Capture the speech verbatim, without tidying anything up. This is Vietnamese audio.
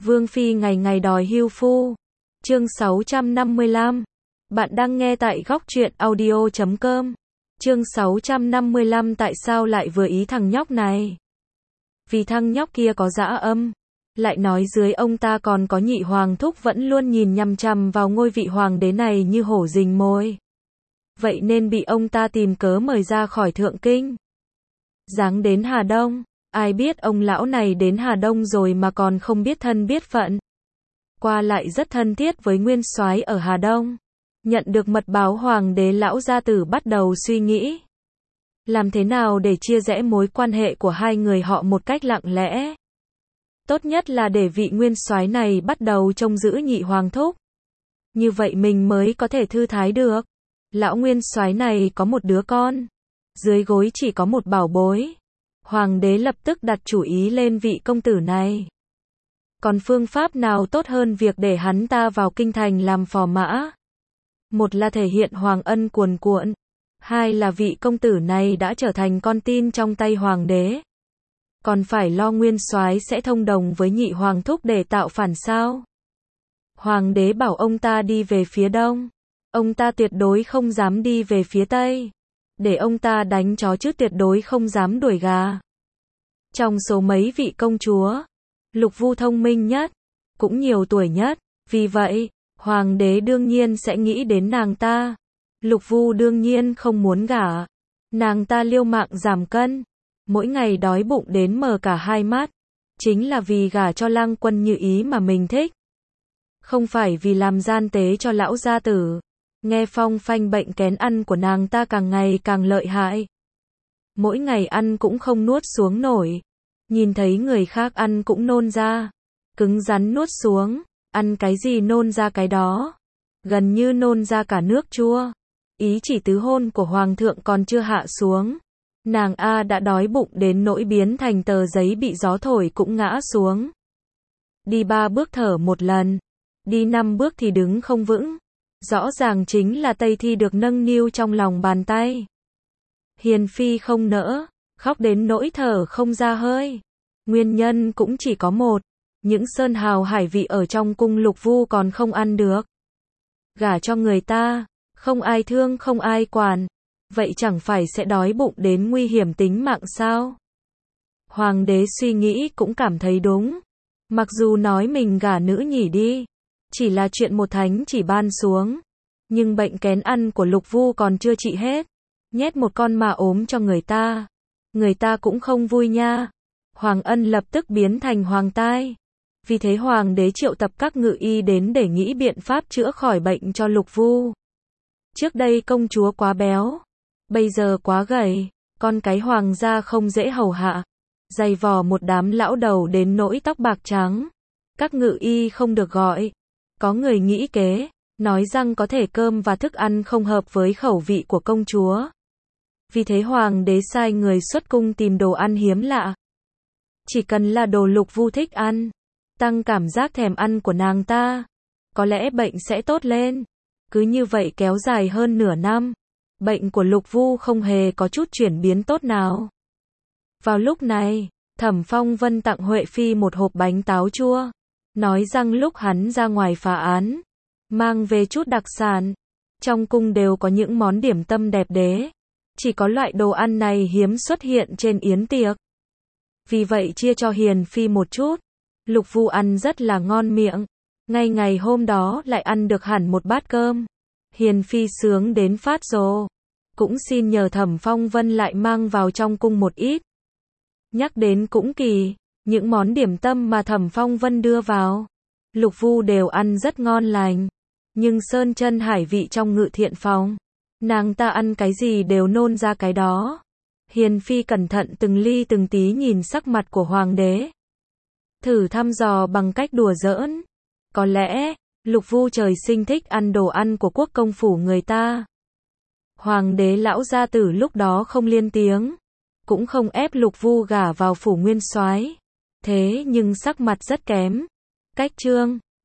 Vương phi ngày ngày đòi hưu phu. Chương sáu trăm năm mươi lăm. Bạn đang nghe tại góc truyện audio chấm com. Chương sáu trăm năm mươi lăm tại sao lại vừa ý thằng nhóc này? Vì thằng nhóc kia có dã âm. Lại nói dưới ông ta còn có nhị hoàng thúc vẫn luôn nhìn nhằm chằm vào ngôi vị hoàng đế này như hổ rình mồi. Vậy nên bị ông ta tìm cớ mời ra khỏi thượng kinh. Giáng đến Hà Đông. Ai biết ông lão này đến Hà Đông rồi mà còn không biết thân biết phận. Qua lại rất thân thiết với nguyên soái ở Hà Đông. Nhận được mật báo hoàng đế, lão gia tử bắt đầu suy nghĩ. Làm thế nào để chia rẽ mối quan hệ của hai người họ một cách lặng lẽ. Tốt nhất là để vị nguyên soái này bắt đầu trông giữ nhị hoàng thúc. Như vậy mình mới có thể thư thái được. Lão nguyên soái này có một đứa con. Dưới gối chỉ có một bảo bối. Hoàng đế lập tức đặt chủ ý lên vị công tử này. Còn phương pháp nào tốt hơn việc để hắn ta vào kinh thành làm phò mã? Một là thể hiện hoàng ân cuồn cuộn. Hai là vị công tử này đã trở thành con tin trong tay hoàng đế. Còn phải lo nguyên soái sẽ thông đồng với nhị hoàng thúc để tạo phản sao? Hoàng đế bảo ông ta đi về phía đông. Ông ta tuyệt đối không dám đi về phía tây. Để ông ta đánh chó chứ tuyệt đối không dám đuổi gà. Trong số mấy vị công chúa, Lục Vu thông minh nhất, cũng nhiều tuổi nhất, vì vậy, hoàng đế đương nhiên sẽ nghĩ đến nàng ta. Lục Vu đương nhiên không muốn gả. Nàng ta liều mạng giảm cân, mỗi ngày đói bụng đến mờ cả hai mắt, chính là vì gả cho Lang Quân Như Ý mà mình thích. Không phải vì làm gian tế cho lão gia tử. Nghe phong phanh bệnh kén ăn của nàng ta càng ngày càng lợi hại. Mỗi ngày ăn cũng không nuốt xuống nổi. Nhìn thấy người khác ăn cũng nôn ra. Cứng rắn nuốt xuống. Ăn cái gì nôn ra cái đó. Gần như nôn ra cả nước chua. Ý chỉ tứ hôn của hoàng thượng còn chưa hạ xuống. Nàng A đã đói bụng đến nỗi biến thành tờ giấy bị gió thổi cũng ngã xuống. Đi ba bước thở một lần. Đi năm bước thì đứng không vững. Rõ ràng chính là Tây Thi được nâng niu trong lòng bàn tay. Hiền phi không nỡ, khóc đến nỗi thở không ra hơi. Nguyên nhân cũng chỉ có một, những sơn hào hải vị ở trong cung Lục Vu còn không ăn được. Gả cho người ta, không ai thương không ai quản, vậy chẳng phải sẽ đói bụng đến nguy hiểm tính mạng sao? Hoàng đế suy nghĩ cũng cảm thấy đúng. Mặc dù nói mình gả nữ nhỉ đi, chỉ là chuyện một thánh chỉ ban xuống. Nhưng bệnh kén ăn của Lục Vu còn chưa trị hết. Nhét một con mà ốm cho người ta. Người ta cũng không vui nha. Hoàng Ân lập tức biến thành hoàng tai. Vì thế hoàng đế triệu tập các ngự y đến để nghĩ biện pháp chữa khỏi bệnh cho Lục Vu. Trước đây công chúa quá béo. Bây giờ quá gầy. Con cái hoàng gia không dễ hầu hạ. Dày vò một đám lão đầu đến nỗi tóc bạc trắng. Các ngự y không được gọi. Có người nghĩ kế, nói rằng có thể cơm và thức ăn không hợp với khẩu vị của công chúa. Vì thế hoàng đế sai người xuất cung tìm đồ ăn hiếm lạ. Chỉ cần là đồ Lục Vu thích ăn, tăng cảm giác thèm ăn của nàng ta, có lẽ bệnh sẽ tốt lên. Cứ như vậy kéo dài hơn nửa năm, bệnh của Lục Vu không hề có chút chuyển biến tốt nào. Vào lúc này, Thẩm Phong Vân tặng Huệ Phi một hộp bánh táo chua. Nói rằng lúc hắn ra ngoài phá án, mang về chút đặc sản. Trong cung đều có những món điểm tâm đẹp đẽ. Chỉ có loại đồ ăn này hiếm xuất hiện trên yến tiệc. Vì vậy chia cho Hiền Phi một chút. Lục Vu ăn rất là ngon miệng. Ngay ngày hôm đó lại ăn được hẳn một bát cơm. Hiền Phi sướng đến phát rồ. Cũng xin nhờ Thẩm Phong Vân lại mang vào trong cung một ít. Nhắc đến cũng kỳ. Những món điểm tâm mà Thẩm Phong Vân đưa vào, Lục Vu đều ăn rất ngon lành. Nhưng sơn chân hải vị trong ngự thiện phòng, nàng ta ăn cái gì đều nôn ra cái đó. Hiền Phi cẩn thận từng ly từng tí nhìn sắc mặt của hoàng đế. Thử thăm dò bằng cách đùa giỡn. Có lẽ, Lục Vu trời sinh thích ăn đồ ăn của quốc công phủ người ta. Hoàng đế lão gia tử lúc đó không liên tiếng, cũng không ép Lục Vu gả vào phủ nguyên soái. Thế nhưng sắc mặt rất kém. Cách trương,